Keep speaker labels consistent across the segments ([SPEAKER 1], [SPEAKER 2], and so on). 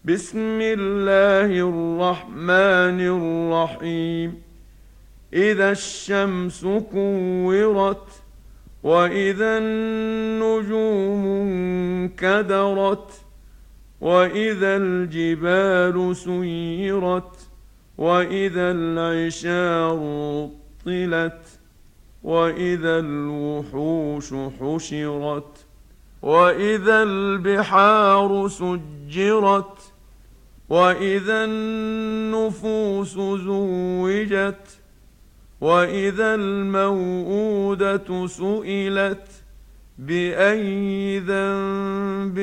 [SPEAKER 1] بسم الله الرحمن الرحيم. إذا الشمس كورت، وإذا النجوم انكدرت، وإذا الجبال سيرت، وإذا العشار عطلت، وإذا الوحوش حشرت، وإذا البحار سجرت، وإذا النفوس زوجت، وإذا الموءودة سئلت بأي ذنب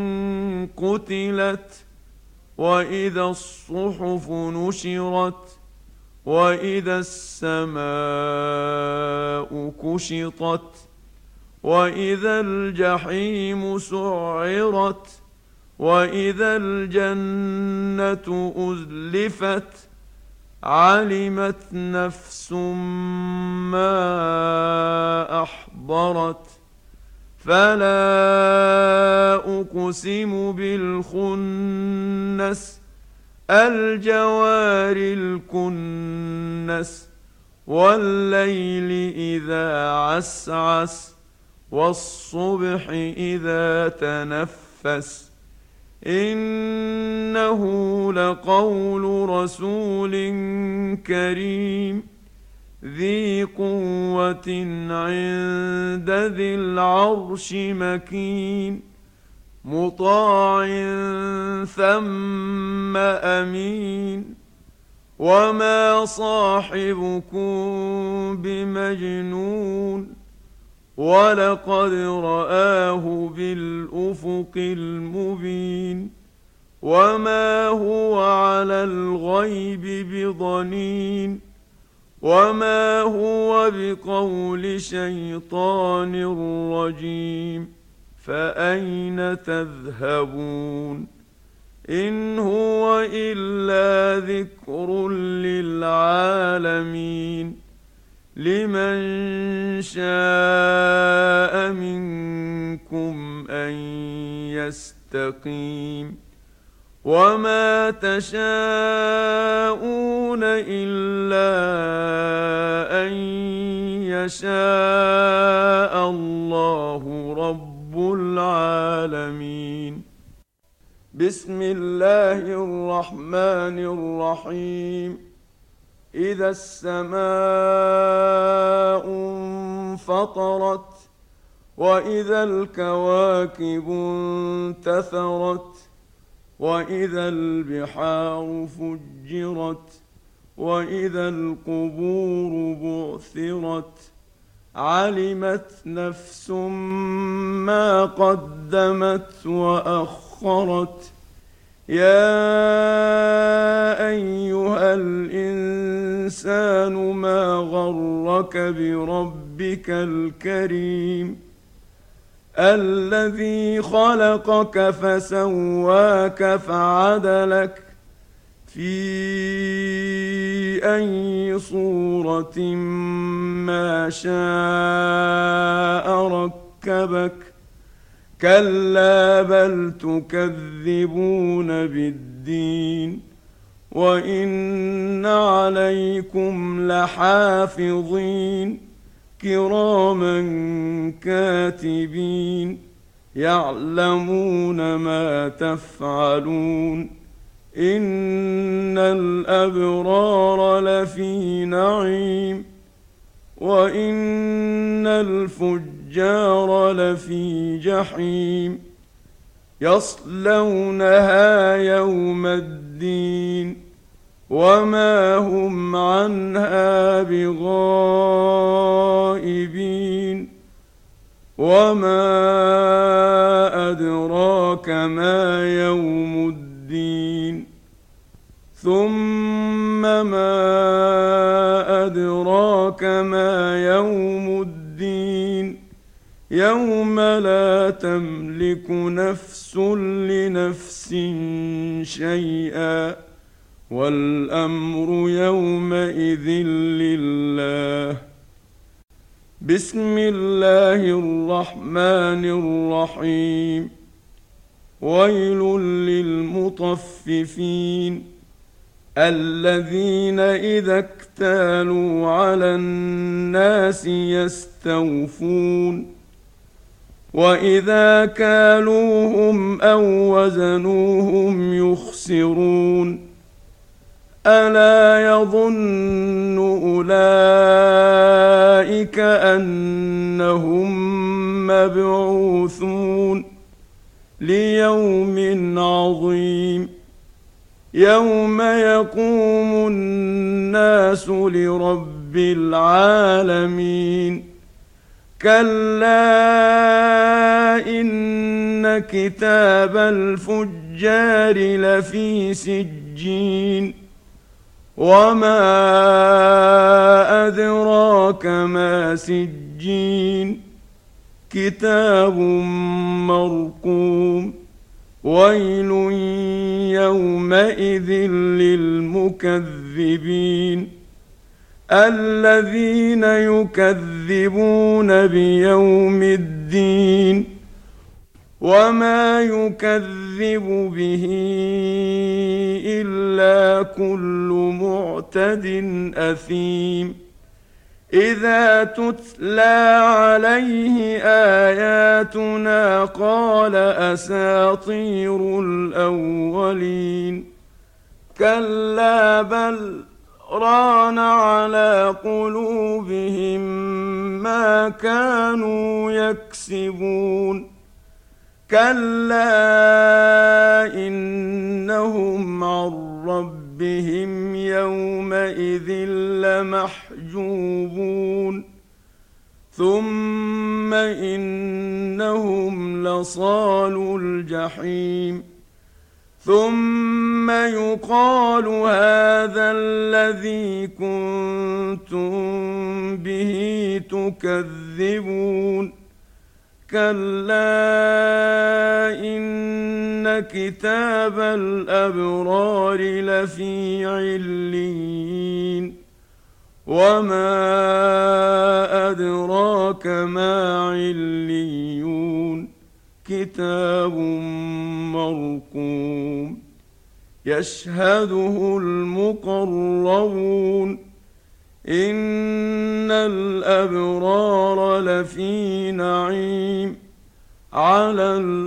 [SPEAKER 1] قتلت، وإذا الصحف نشرت، وإذا السماء كشطت، وإذا الجحيم سعرت، وإذا الجنة أزلفت، علمت نفس ما أحضرت. فلا أقسم بالخنس، الجوار الكنس، والليل إذا عسعس، والصبح إذا تنفس. إنه لقول رسول كريم ذي قوة عند ذي العرش مكين، مطاع ثم أمين. وما صاحبكم بمجنون، ولقد رآه بالأفق المبين. وما هو على الغيب بضنين، وما هو بقول شيطان رجيم. فأين تذهبون؟ إن هو إلا ذكر للعالمين، لمن شاء منكم أن يستقيم. وما تشاءون إلا أن يشاء الله رب العالمين. بسم الله الرحمن الرحيم. إذا السماء انفطرت، وإذا الكواكب انتثرت، وإذا البحار فجرت، وإذا القبور بعثرت، علمت نفس ما قدمت وأخرت. يا أيها الإنسان ما غرك بربك الكريم، الذي خلقك فسواك فعدلك في أي صورة ما شاء ركبك. كلا بل تكذبون بالدين، وإن عليكم لحافظين كراما كاتبين، يعلمون ما تفعلون. إن الأبرار لفي نعيم، وإن الفجار لفي جحيم، يصلونها يوم الدين، وما هم عنها بغائبين. وما أدراك ما يوم الدين، ثم ما أدراك ما يوم الدين. يوم لا تملك نفس لنفس شيئا، والأمر يومئذ لله. بسم الله الرحمن الرحيم. ويل للمطففين الذين إذا اكتالوا على الناس يستوفون وإذا كالوهم أو وزنوهم يخسرون ألا يظن أولئك أنهم مبعوثون ليوم عظيم يوم يقوم الناس لرب العالمين كلا إن كتاب الفجار لفي سجين وما أدراك ما سجين كتاب مرقوم ويل يومئذ للمكذبين الذين يكذبون بيوم الدين وما يكذب به إلا كل معتد أثيم إذا تتلى عليه آياتنا قال أساطير الأولين كلا بل ران على قلوبهم ما كانوا يكسبون كلا إنهم عن ربهم يومئذ لمحجوبون ثم إنهم لصالو الجحيم ثم يقال هذا الذي كنتم به تكذبون كلا إن كتاب الأبرار لفي عليين وما أدراك ما عليون كتاب مرقوم يشهده المقربون إن الأبرار لفي نعيم على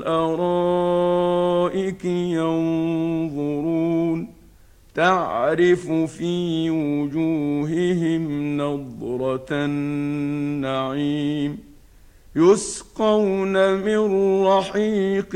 [SPEAKER 1] الأرائك ينظرون تعرف في وجوههم نضرة النعيم يسقون من رحيق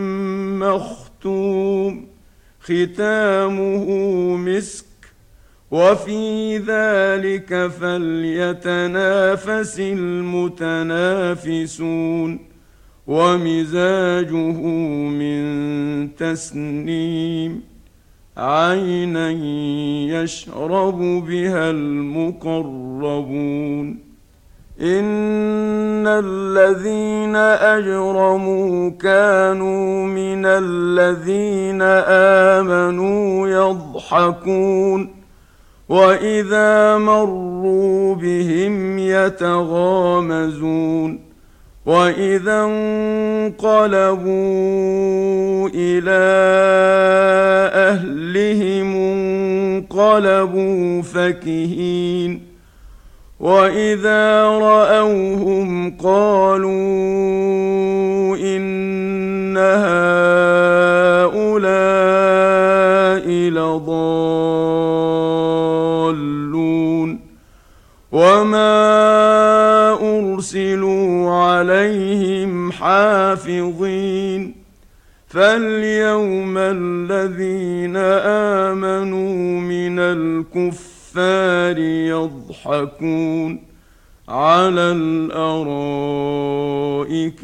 [SPEAKER 1] مختوم ختامه مسك وفي ذلك فليتنافس المتنافسون ومزاجه من تسنيم عينا يشرب بها المقربون إن الذين أجرموا كانوا من الذين آمنوا يضحكون وإذا مروا بهم يتغامزون وإذا انقلبوا إلى أهلهم انقلبوا فكهين وإذا رأوهم قالوا إن هؤلاء لضالون وما أرسلوا عليهم حافظين فاليوم الذين آمنوا من الكفار يضحكون على الأرائك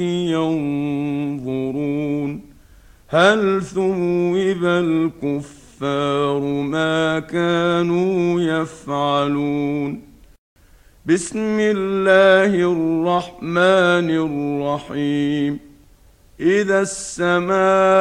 [SPEAKER 1] ينظرون هل ثوب الكفار ما كانوا يفعلون بسم الله الرحمن الرحيم إذا السماء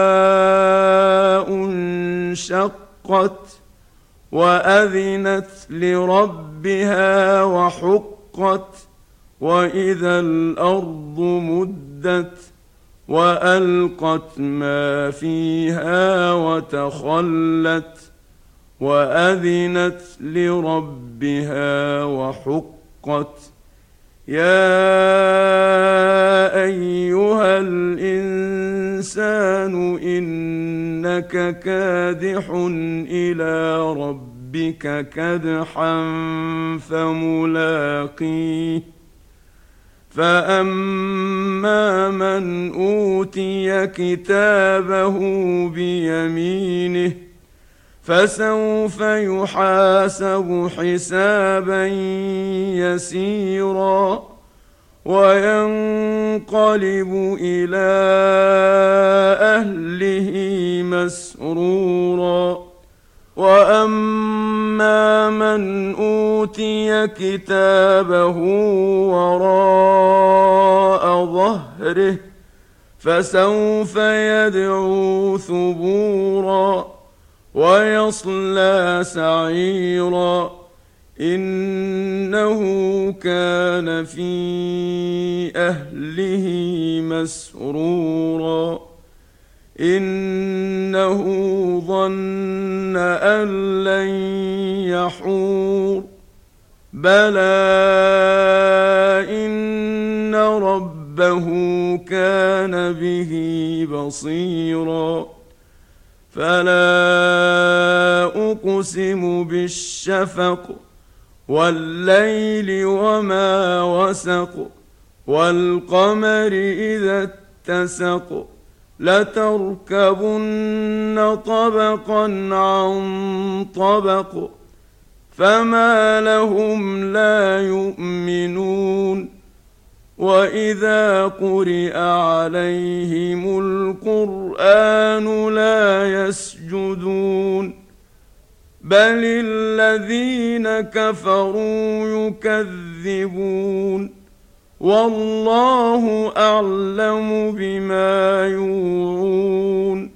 [SPEAKER 1] انشقت وأذنت لربها وحقت وإذا الأرض مدت وألقت ما فيها وتخلت وأذنت لربها وحقت يا أيها الإنسان إنك كادح إلى ربك كدحا فملاقيه فأما من أوتي كتابه بيمينه فسوف يحاسب حسابا يسيرا وينقلب إلى أهله مسرورا وأما من أوتي كتابه وراء ظهره فسوف يدعو ثبورا ويصلى سعيرا إنه كان في أهله مسرورا إنه ظن أن لن يحور بلى إن ربه كان به بصيرا فلا أقسم بالشفق والليل وما وسق والقمر إذا اتسق لتركبن طبقا عن طبق فما لهم لا يؤمنون وإذا قرئ عليهم القرآن لا يسجدون بل الذين كفروا يكذبون والله أعلم بما يوعون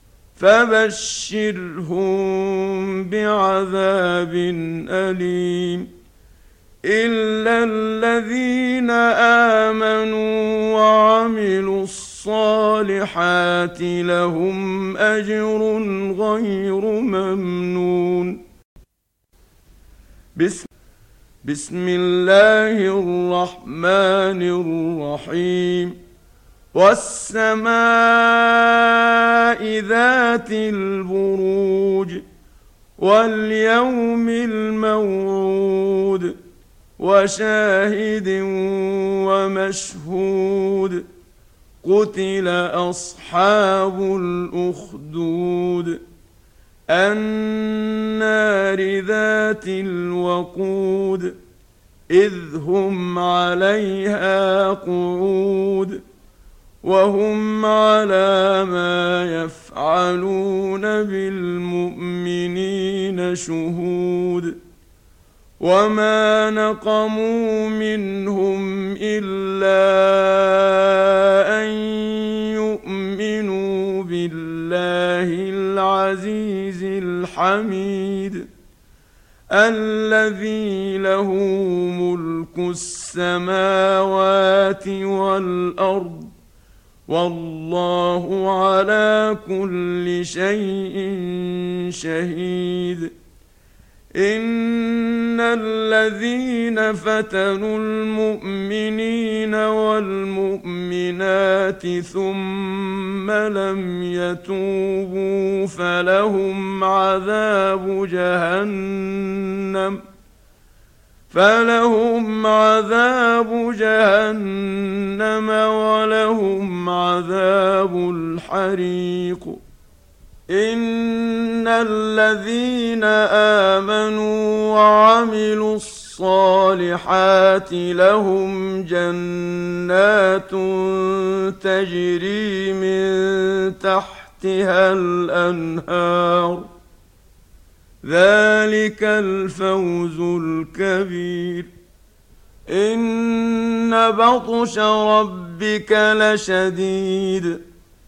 [SPEAKER 1] فبشرهم بعذاب أليم إلا الذين آمنوا وعملوا الصالحات لهم أجر غير ممنون بسم الله الرحمن الرحيم والسماء ذات البروج واليوم الموعود وشاهد ومشهود قتل أصحاب الأخدود النار ذات الوقود إذ هم عليها قعود وهم على ما يفعلون بالمؤمنين شهود وما نقموا منهم إلا أن يؤمنوا بالله العزيز الحميد الذي له ملك السماوات والأرض والله على كل شيء شهيد إن الذين فتنوا المؤمنين والمؤمنات ثم لم يتوبوا فلهم عذاب جهنم ولهم عذاب الحريق إن الذين آمنوا وعملوا الصالحات لهم جنات تجري من تحتها الأنهار ذلك الفوز الكبير إن بطش ربك لشديد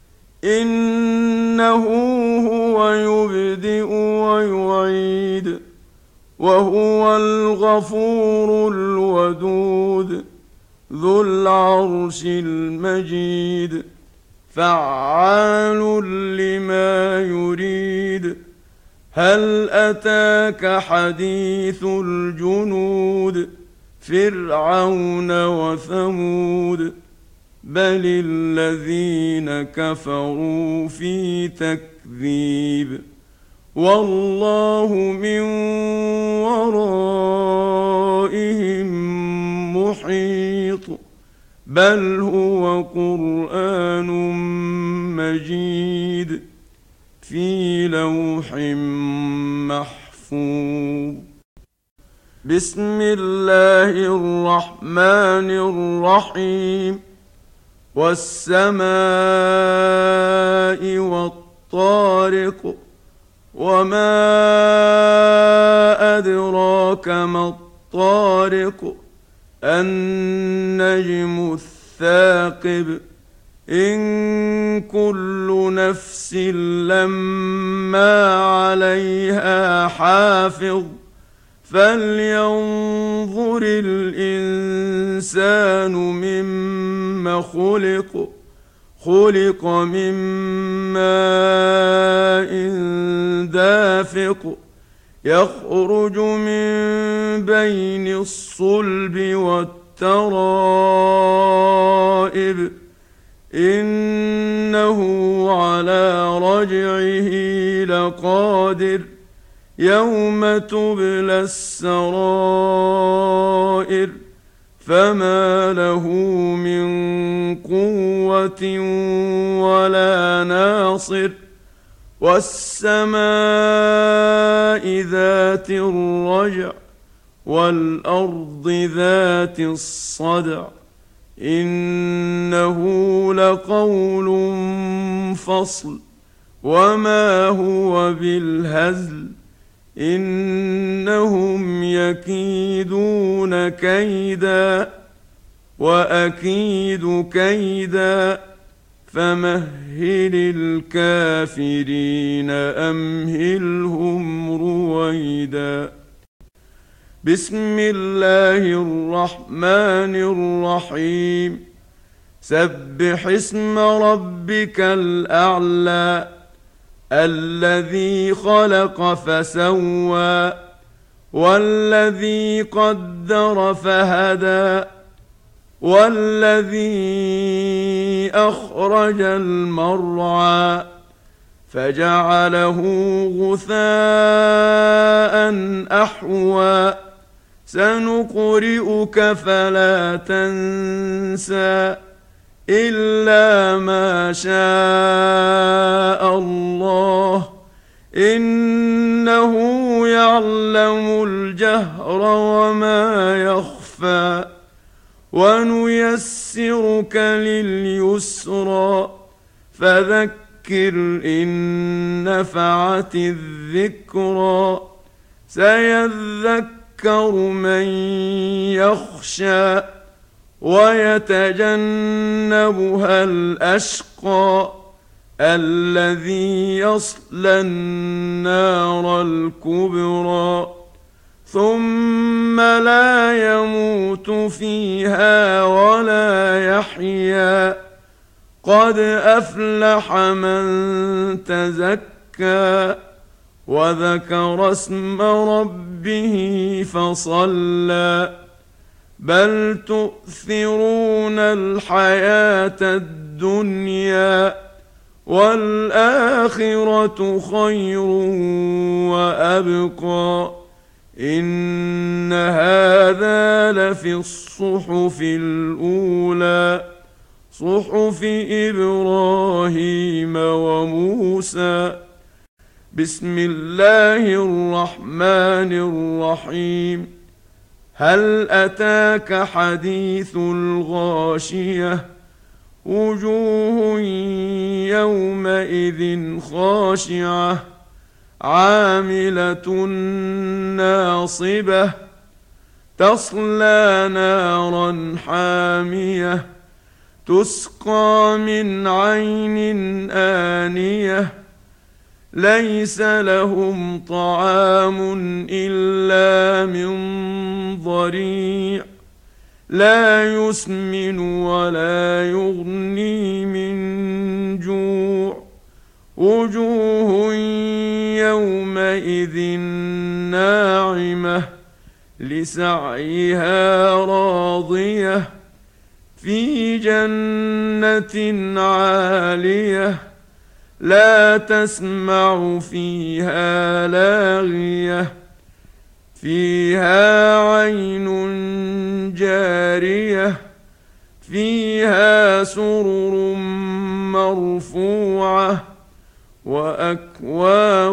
[SPEAKER 1] إنه هو يبدئ ويعيد وهو الغفور الودود ذو العرش المجيد فعال لما يريد هل أتاك حديث الجنود فرعون وثمود بل الذين كفروا في تكذيب والله من ورائهم محيط بل هو قرآن مجيد في لوح محفوظ بسم الله الرحمن الرحيم والسماء والطارق وما أدراك ما الطارق النجم الثاقب إن كل نفس لما عليها حافظ فلينظر الإنسان مما خلق من ماء دافق يخرج من بين الصلب والترائب إنه على رجعه لقادر يوم تبلى السرائر فما له من قوة ولا ناصر والسماء ذات الرجع والأرض ذات الصدع إنه لقول فصل وما هو بالهزل إنهم يكيدون كيدا وأكيد كيدا فمهل الكافرين أمهلهم رويدا بسم الله الرحمن الرحيم سبح اسم ربك الأعلى الذي خلق فسوى والذي قدر فهدى والذي أخرج المرعى فجعله غثاء أحوى سنقرئك فلا تنسى إلا ما شاء الله إنه يعلم الجهر وما يخفى ونيسرك لليسرى فذكر إن نفعت الذكرى سيذكر من يخشى ويتجنبها الأشقى الذي يصلى النار الكبرى ثم لا يموت فيها ولا يحيا قد أفلح من تزكى وذكر اسم ربه فصلى بل تؤثرون الحياة الدنيا والآخرة خير وأبقى إن هذا لفي الصحف الأولى صحف إبراهيم وموسى بسم الله الرحمن الرحيم هل أتاك حديث الغاشية وجوه يومئذ خاشعة عاملة ناصبة تصلى نارا حامية تسقى من عين آنية ليس لهم طعام إلا من ضريع لا يسمن ولا يغني من جوع وجوه يومئذ ناعمة لسعيها راضية في جنة عالية لا تسمع فيها لاغية فيها عين جارية فيها سرر مرفوعة وأكواب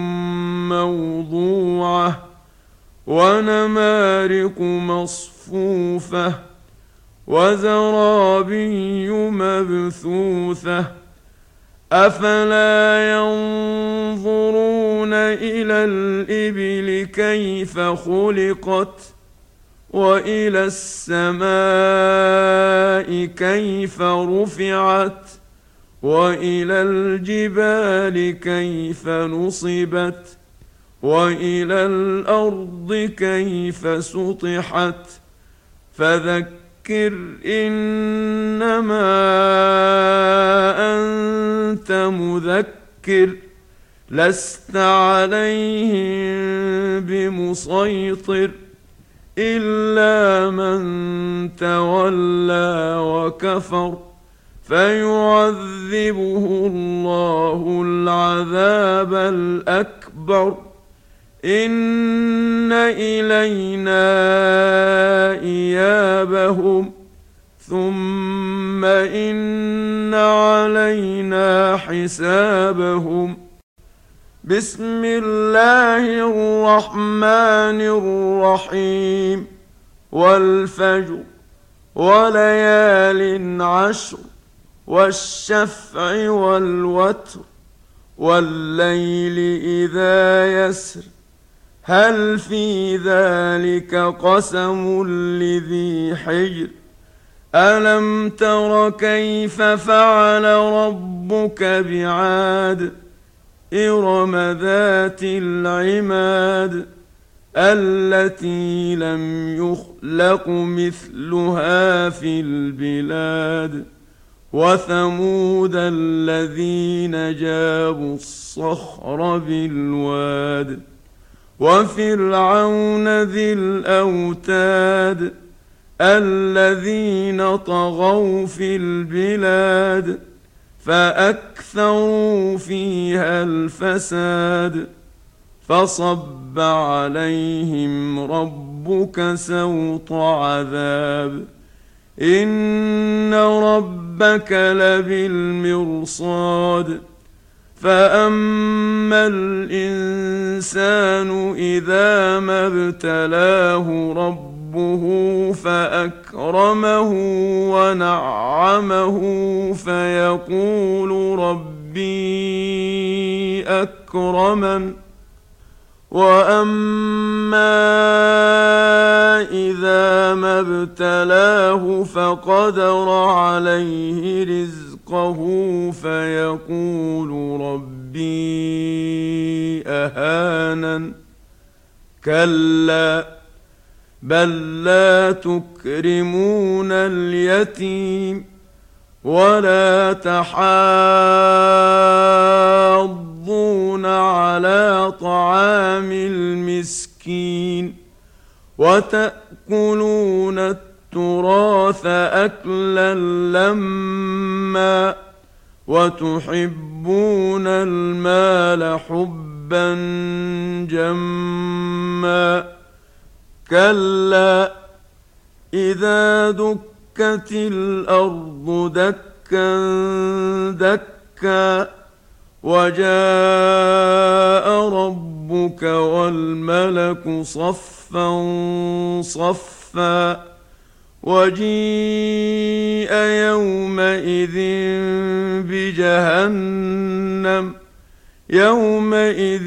[SPEAKER 1] موضوعة ونمارق مصفوفة وزرابي مبثوثة أفلا ينظرون إلى الإبل كيف خلقت وإلى السماء كيف رفعت وإلى الجبال كيف نصبت وإلى الأرض كيف سطحت فذكر إنما أنت مذكر لست عليهم بمسيطر إلا من تولى وكفر فيعذبه الله العذاب الأكبر إن إلينا إيابهم ثم إن علينا حسابهم بسم الله الرحمن الرحيم والفجر وليال عشر والشفع والوتر والليل إذا يسر هل في ذلك قسم لذي حجر ألم تر كيف فعل ربك بعاد إرم ذات العماد التي لم يخلق مثلها في البلاد وثمود الذين جابوا الصخر بالواد وفرعون ذي الأوتاد الذين طغوا في البلاد فأكثروا فيها الفساد فصب عليهم ربك سوط عذاب إن ربك لبالمرصاد فأما الإنسان إذا ما ابتلاه ربه فأكرمه ونعمه فيقول ربي أكرمن وأما إذا ما ابتلاه فقدر عليه رزقه فيقول ربي أهانن كلا بل لا تكرمون اليتيم ولا تحاضون على طعام المسكين وتأكلون التراث أكلا لما وتحبون المال حبا جما كلا إذا دكت الأرض دكا دكا وجاء ربك والملك صفا صفا وجيء يومئذ بجهنم يومئذ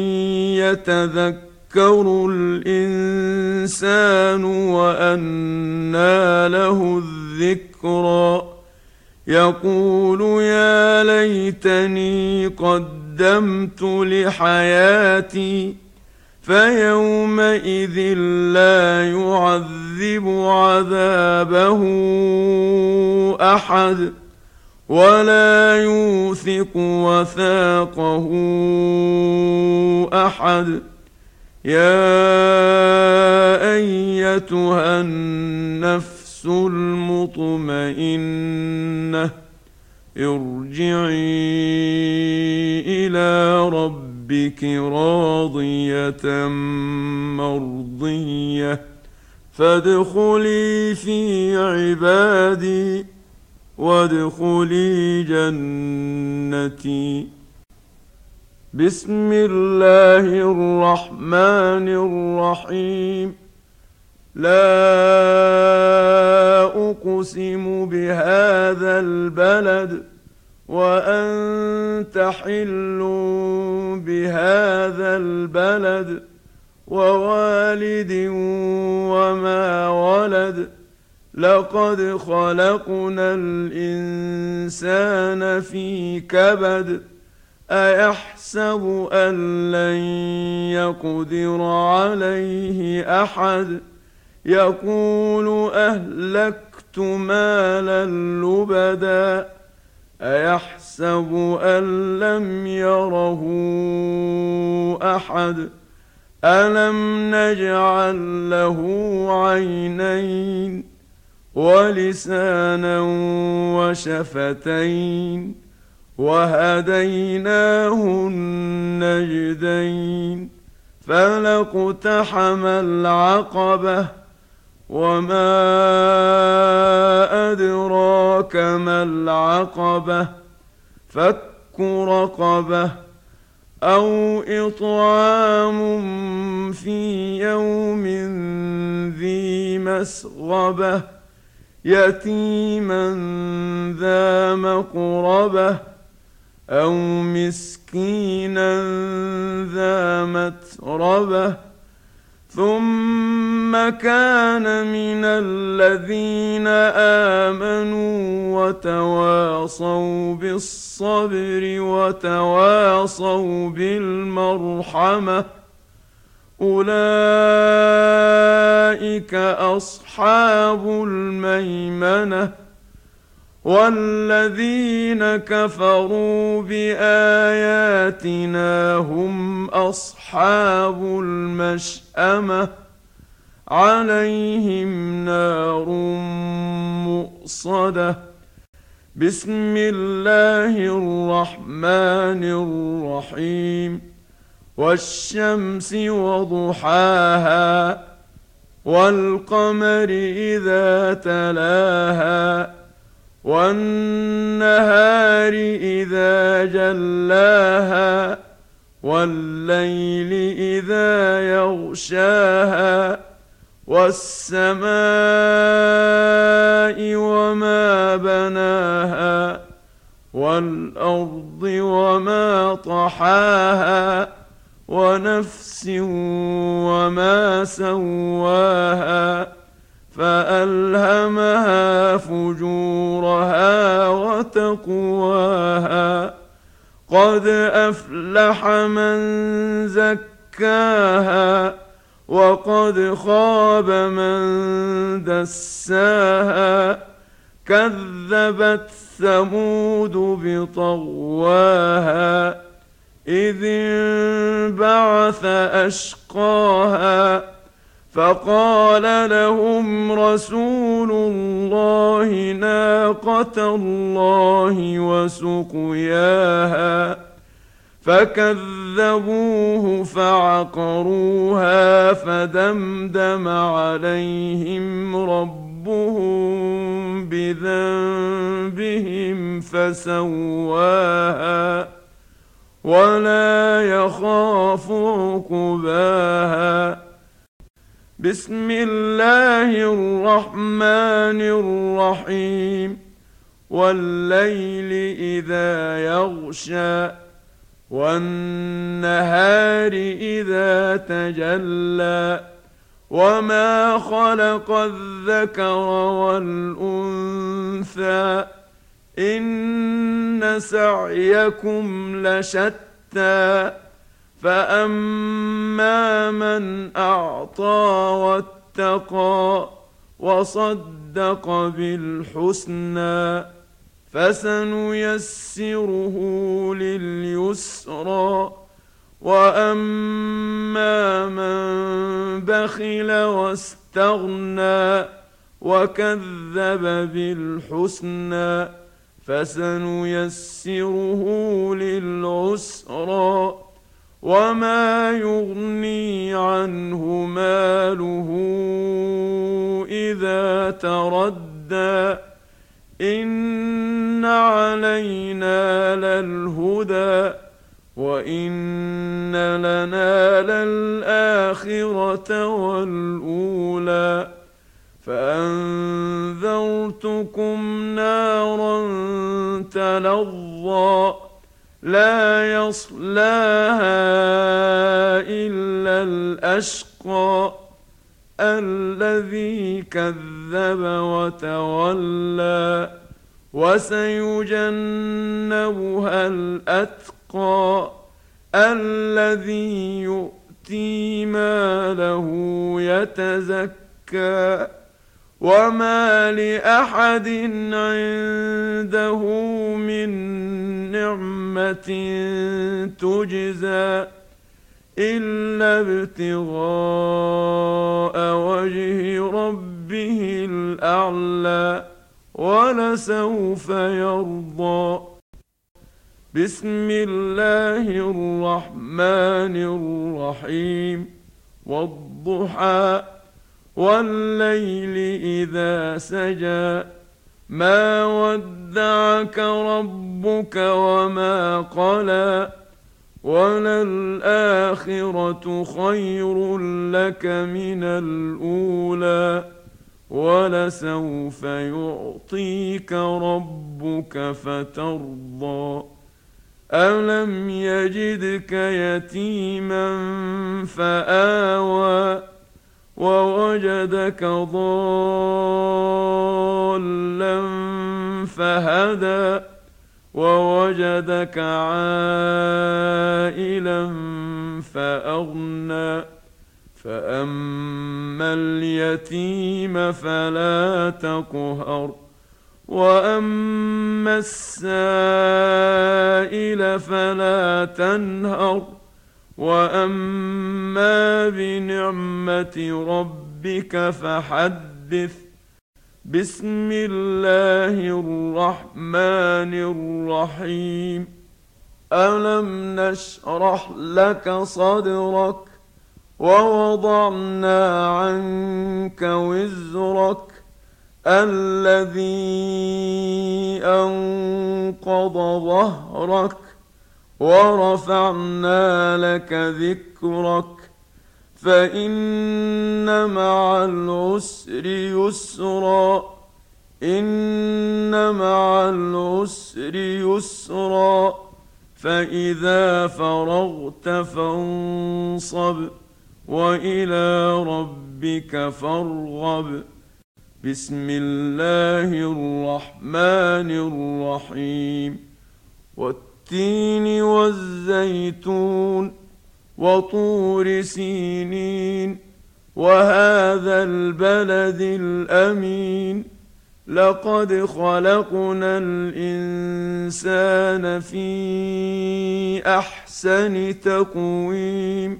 [SPEAKER 1] يتذكر الإنسان وأنى له الذكرى يقول يا ليتني قدمت لحياتي فيومئذ لا يعذب عذابه أحد ولا يوثق وثاقه أحد. يا أيتها النفس المطمئنة ارجعي إلى ربك راضية مرضية فادخلي في عبادي وادخلي جنتي. بسم الله الرحمن الرحيم. لا أقسم بهذا البلد وأنت حل بهذا البلد ووالد وما ولد لقد خلقنا الإنسان في كبد أيحسب أن لن يقدر عليه أحد يقول أهلكت مالا لبدا أيحسب أن لم يره أحد ألم نجعل له عينين ولسانا وشفتين وهديناه النجدين فلاقتحم العقبة وما أدراك ما العقبة فك رقبة أو إطعام في يوم ذي مسغبة يتيما ذا مقربة أو مسكينا ذا متربة ثم كان من الذين آمنوا وتواصوا بالصبر وتواصوا بالمرحمة أولئك أصحاب الميمنة. والذين كفروا بآياتنا هم أصحاب المشأمة عليهم نار مؤصدة. بسم الله الرحمن الرحيم. والشمس وضحاها والقمر إذا تلاها والنهار إذا جلاها والليل إذا يغشاها والسماء وما بناها والأرض وما طحاها ونفس وما سواها فألهمها فجورها وتقواها قد أفلح من زكاها وقد خاب من دساها كذبت ثمود بطغواها إذ انبعث أشقاها فقال لهم رسول الله ناقة الله وسقياها فكذبوه فعقروها فدمدم عليهم ربهم بذنبهم فسواها ولا يخاف عقباها. بسم الله الرحمن الرحيم. والليل إذا يغشى والنهار إذا تجلى وما خلق الذكر والأنثى إن سعيكم لشتى فأما من أعطى واتقى وصدق بالحسنى فسنيسره لليسرى وأما من بخل واستغنى وكذب بالحسنى فسنيسره للعسرى وما يغني عنه ماله إذا تردى إن علينا للهدى وإن لنا للآخرة والأولى فأنذرتكم نارا تلظى لا يصلاها إلا الأشقى الذي كذب وتولى وسيجنبها الأتقى الذي يؤتي ماله يتزكى وما لأحد عنده من نعمة تجزى إلا ابتغاء وجه ربه الأعلى ولسوف يرضى. بسم الله الرحمن الرحيم والضحى والليل إذا سجى ما ودعك ربك وما قلى وللآخرة خير لك من الأولى ولسوف يعطيك ربك فترضى ألم يجدك يتيما فآوى ووجدك ضالا فهدى ووجدك عائلا فأغنى فأما اليتيم فلا تقهر وأما السائل فلا تنهر وأما بنعمة ربك فحدث. بسم الله الرحمن الرحيم ألم نشرح لك صدرك ووضعنا عنك وزرك الذي أنقض ظهرك ورفعنا لك ذكرك فإن مع العسر يسرا إن مع العسر يسرا فإذا فرغت فانصب وإلى ربك فارغب. بسم الله الرحمن الرحيم والتين والزيتون وطور سينين وهذا البلد الأمين لقد خلقنا الإنسان في أحسن تقويم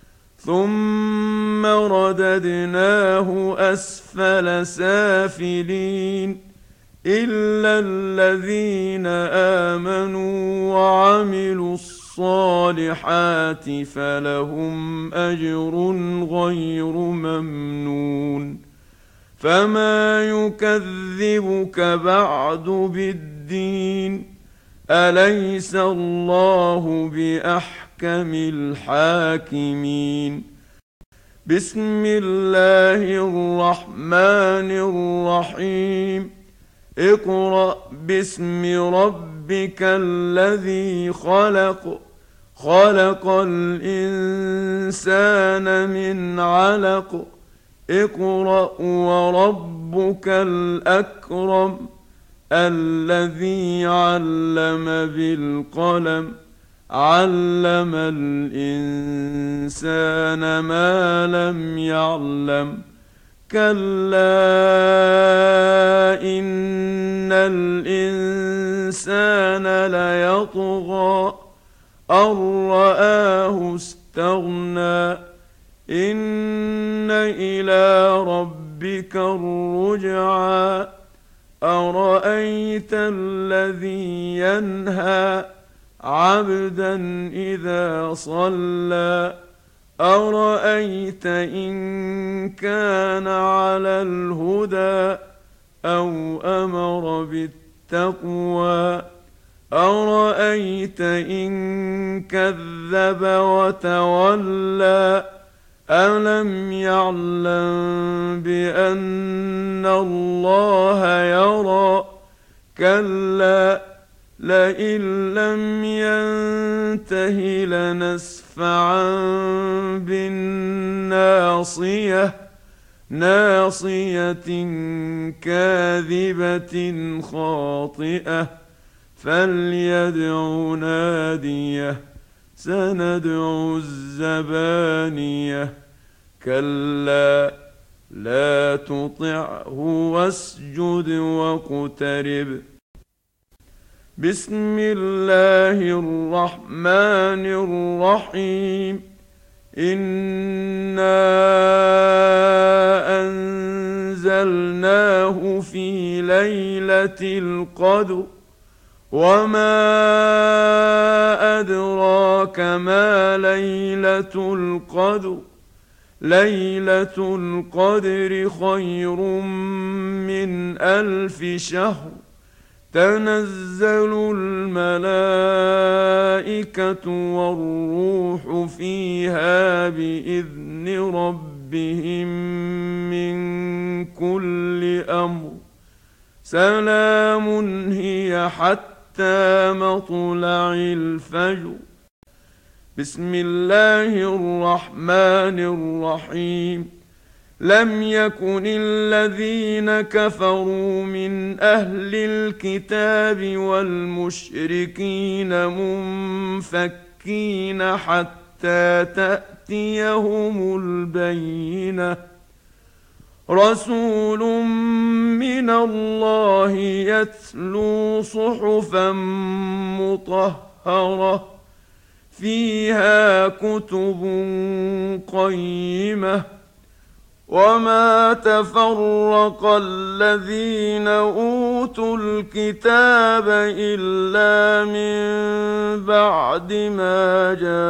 [SPEAKER 1] ثم رددناه أسفل سافلين إلا الذين آمنوا وعملوا الصالحات فلهم أجر غير ممنون فما يكذبك بعد بالدين أليس الله بأحكم الحاكمين. بسم الله الرحمن الرحيم اقرأ باسم ربك الذي خلق خلق الإنسان من علق اقرأ وربك الأكرم الذي علم بالقلم علم الإنسان ما لم يعلم كلا إن الإنسان ليطغى أن رآه استغنى إن إلى ربك الرجعى أرأيت الذي ينهى عبدا إذا صلى أرأيت إن كان على الهدى أو أمر بالتقوى أرأيت إن كذب وتولى ألم يعلم بأن الله يرى كلا لئن لم ينته لنسفعا بالناصية ناصية كاذبة خاطئة فليدع ناديه سندع الزبانية كلا لا تطعه واسجد واقترب بسم الله الرحمن الرحيم إنا أنزلناه في ليلة القدر وما أدراك ما ليلة القدر ليلة القدر خير من 1000 شهر تنزل الملائكة والروح فيها بإذن ربهم من كل أمر سلام هي حتى مطلع الفجر بسم الله الرحمن الرحيم لم يكن الذين كفروا من أهل الكتاب والمشركين منفكين حتى تأتيهم البينة رسول من الله يتلو صحفا مطهرة فيها كتب قيمة وما تفرق الذين أوتوا الكتاب إلا من بعد ما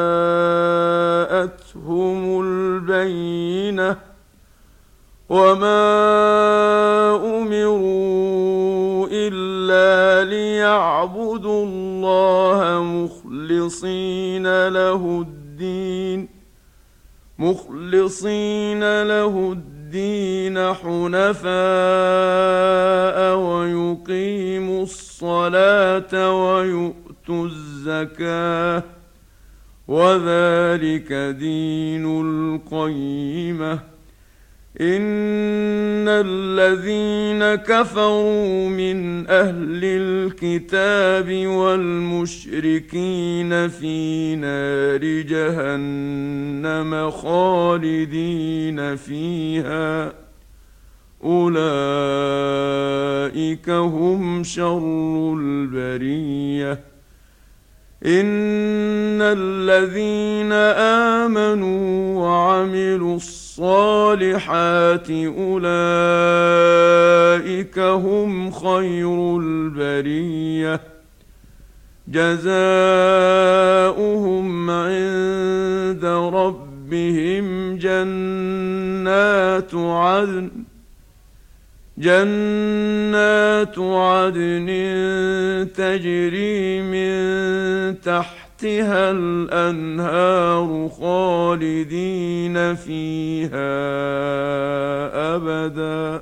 [SPEAKER 1] جاءتهم البينة وما أمروا إلا ليعبدوا الله مخلصين له الدين حنفاء ويقيموا الصلاة ويؤتوا الزكاة وذلك دين القيمة إن الذين كفروا من أهل الكتاب والمشركين في نار جهنم خالدين فيها أولئك هم شر البرية إن الذين آمنوا وعملوا الصالحات أولئك هم خير البرية جزاؤهم عند ربهم جنات عدن تجري من تحتها الأنهار خالدين فيها أبدا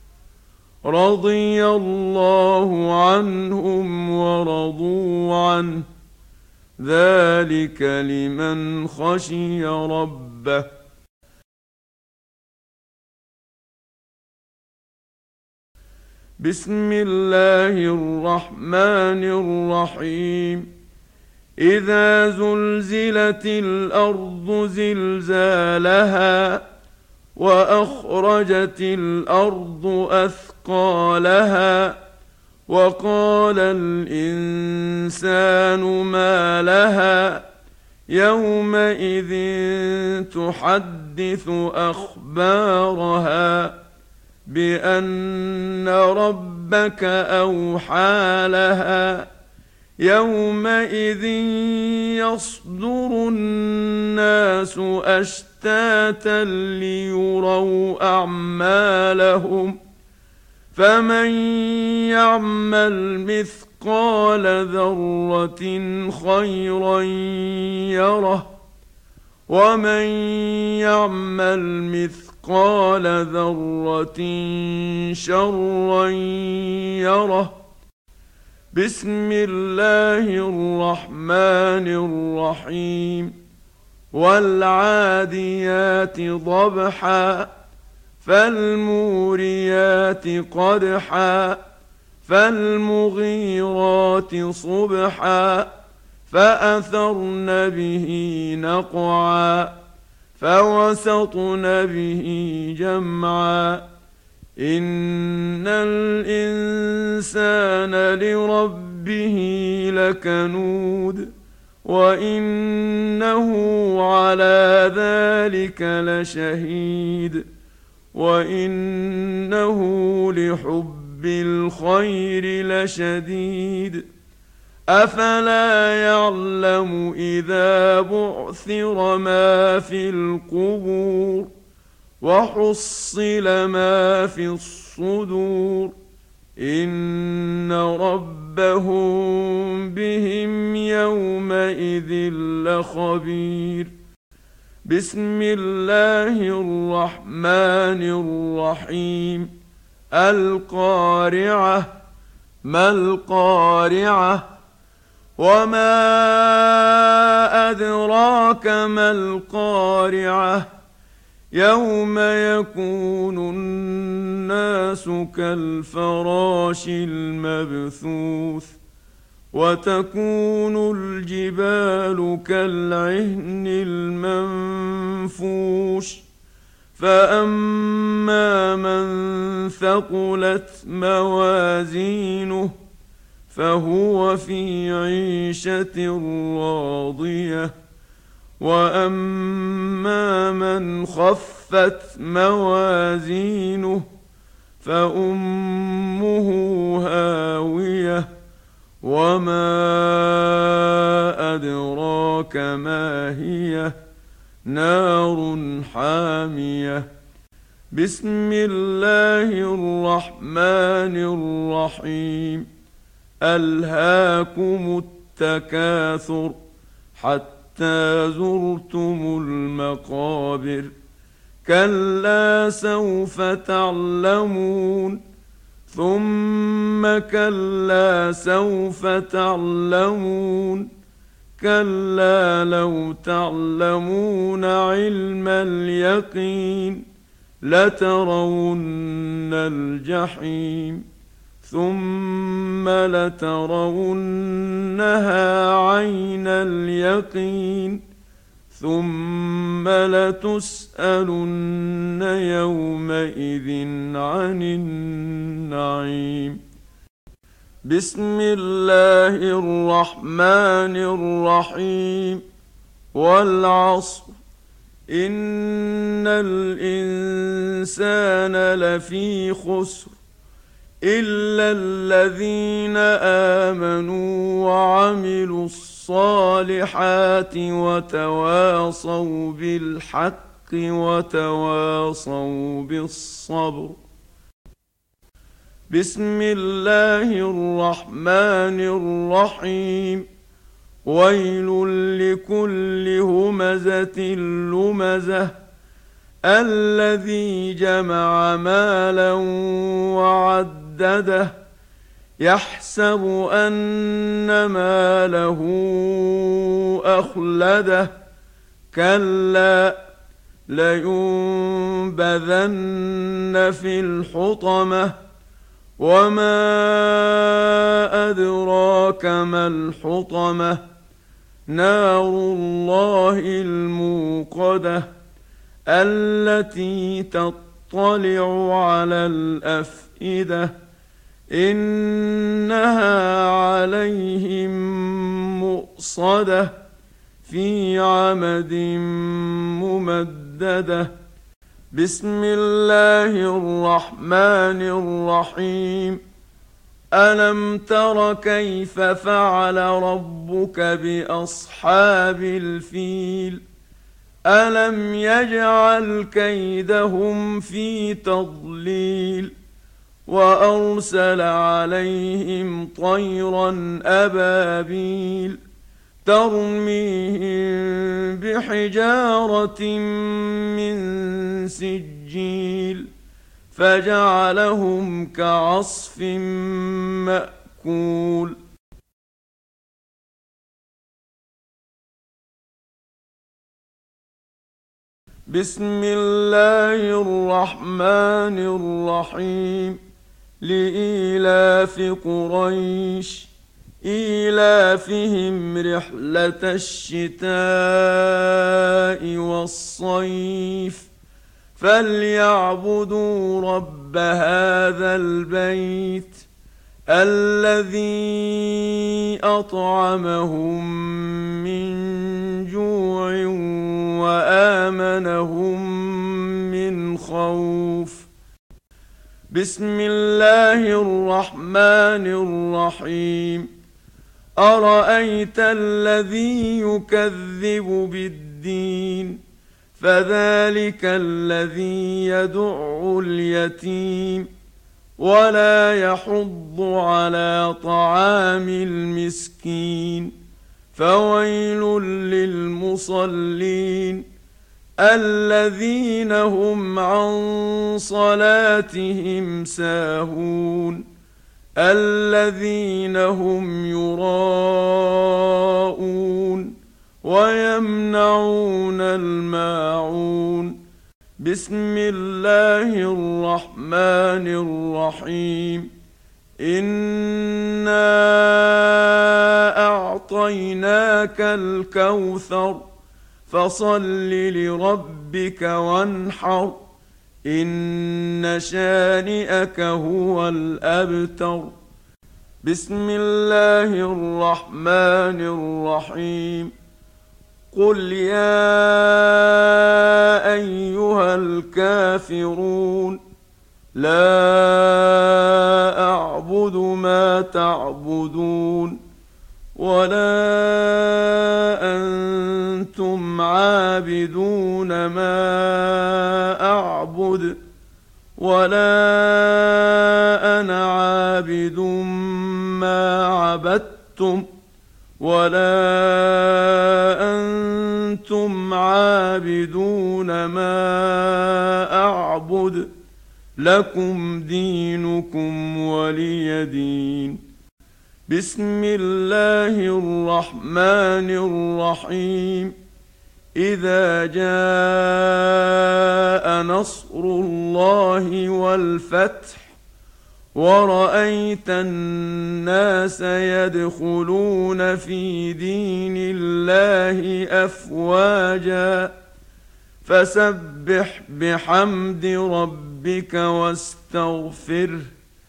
[SPEAKER 1] رضي الله عنهم ورضوا عنه ذلك لمن خشي ربه بسم الله الرحمن الرحيم إذا زلزلت الأرض زلزالها وأخرجت الأرض أثقالها وقال الإنسان ما لها يومئذ تحدث أخبارها بأن ربك أوحى لها يومئذ يصدر الناس أشتاتا ليروا أعمالهم فمن يعمل مثقال ذرة خيرا يره ومن يعمل مثقال ذرة شرا يره. بسم الله الرحمن الرحيم. والعاديات ضبحا فالموريات قدحا فالمغيرات صبحا فأثرن به نقعا فوسطن به جمعا إن الإنسان لربه لكنود وإنه على ذلك لشهيد وإنه لحب الخير لشديد. أفلا يعلم إذا بعثر ما في القبور وحصل ما في الصدور إن ربهم بهم يومئذ لخبير. بسم الله الرحمن الرحيم. القارعة ما القارعة وما أدراك ما القارعة يوم يكون الناس كالفراش المبثوث وتكون الجبال كالعهن المنفوش فأما من ثقلت موازينه فهو في عيشة راضية وأما من خفت موازينه فأمه هاوية وما أدراك ما هي نار حامية. بسم الله الرحمن الرحيم. ألهاكم التكاثر حتى زرتم المقابر كلا سوف تعلمون ثم كلا سوف تعلمون كلا لو تعلمون علم اليقين لترون الجحيم ثم لترونها عين اليقين ثم لتسألن يومئذ عن النعيم. بسم الله الرحمن الرحيم. والعصر إن الإنسان لفي خسر إلا الذين آمنوا وعملوا الصالحات وتواصوا بالحق وتواصوا بالصبر. بسم الله الرحمن الرحيم. ويل لكل همزة لمزة الذي جمع مالا وعدده يحسب أن ماله أخلده كلا لينبذن في الحطمة وما أدراك ما الحطمة نار الله الموقدة التي تطلع على الأفئدة إنها عليهم مؤصدة في عمد ممددة. بسم الله الرحمن الرحيم. ألم تر كيف فعل ربك بأصحاب الفيل؟ ألم يجعل كيدهم في تضليل وأرسل عليهم طيرا أبابيل ترميهم بحجارة من سجيل فجعلهم كعصف مأكول. بسم الله الرحمن الرحيم. لإيلاف قريش إيلافهم رحلة الشتاء والصيف فليعبدوا رب هذا البيت الذي أطعمهم من جوع وآمنهم من خوف. بسم الله الرحمن الرحيم. أرأيت الذي يكذب بالدين فذلك الذي يدع اليتيم ولا يحض على طعام المسكين فويل للمصلين الذين هم عن صلاتهم ساهون الذين هم يراءون ويمنعون الماعون. بسم الله الرحمن الرحيم. إنا أعطيناك الكوثر فصل لربك وانحر إن شانئك هو الأبتر. بسم الله الرحمن الرحيم. قل يا أيها الكافرون لا أعبد ما تعبدون ولا أنتم عابدون ما أعبد ولا أنا عابد ما عبدتم ولا أنتم عابدون ما أعبد لكم دينكم ولي دين. بسم الله الرحمن الرحيم. إذا جاء نصر الله والفتح ورأيت الناس يدخلون في دين الله أفواجا فسبح بحمد ربك واستغفره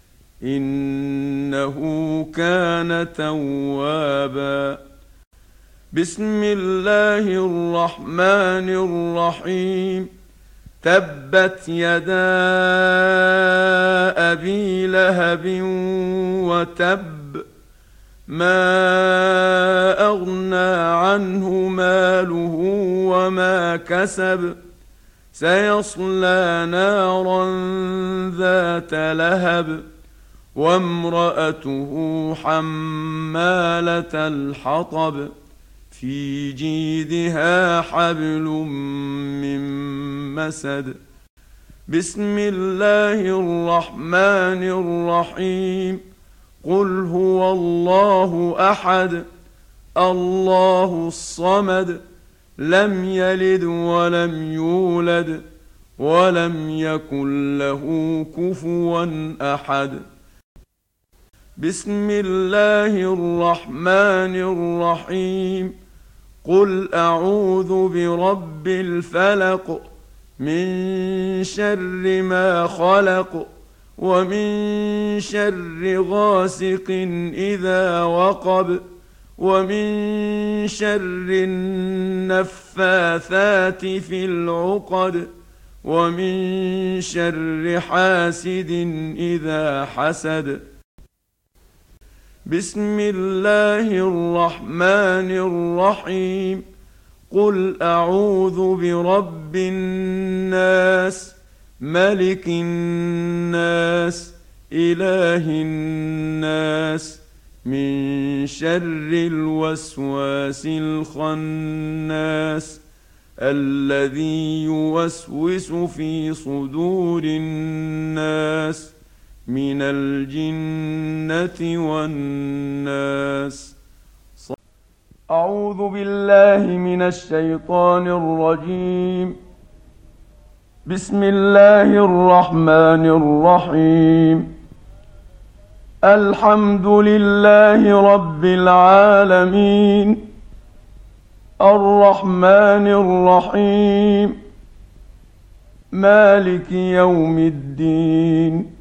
[SPEAKER 1] إنه كان توابا. بسم الله الرحمن الرحيم. تبت يدا أبي لهب وتب ما أغنى عنه ماله وما كسب سيصلى نارا ذات لهب وامرأته حمالة الحطب في جيدها حبل من مسد. بسم الله الرحمن الرحيم. قل هو الله أحد الله الصمد لم يلد ولم يولد ولم يكن له كفوا أحد. بسم الله الرحمن الرحيم. قل أعوذ برب الفلق من شر ما خلق ومن شر غاسق إذا وقب ومن شر النفاثات في العقد ومن شر حاسد إذا حسد. بسم الله الرحمن الرحيم. قل أعوذ برب الناس ملك الناس إله الناس من شر الوسواس الخناس الذي يوسوس في صدور الناس من الجنة والناس. أعوذ بالله من الشيطان الرجيم. بسم الله الرحمن الرحيم. الحمد لله رب العالمين الرحمن الرحيم مالك يوم الدين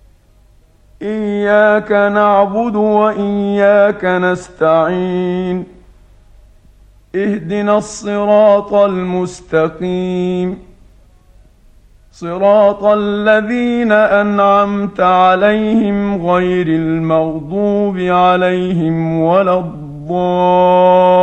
[SPEAKER 1] إياك نعبد وإياك نستعين اهدنا الصراط المستقيم صراط الذين أنعمت عليهم غير المغضوب عليهم ولا الضالين.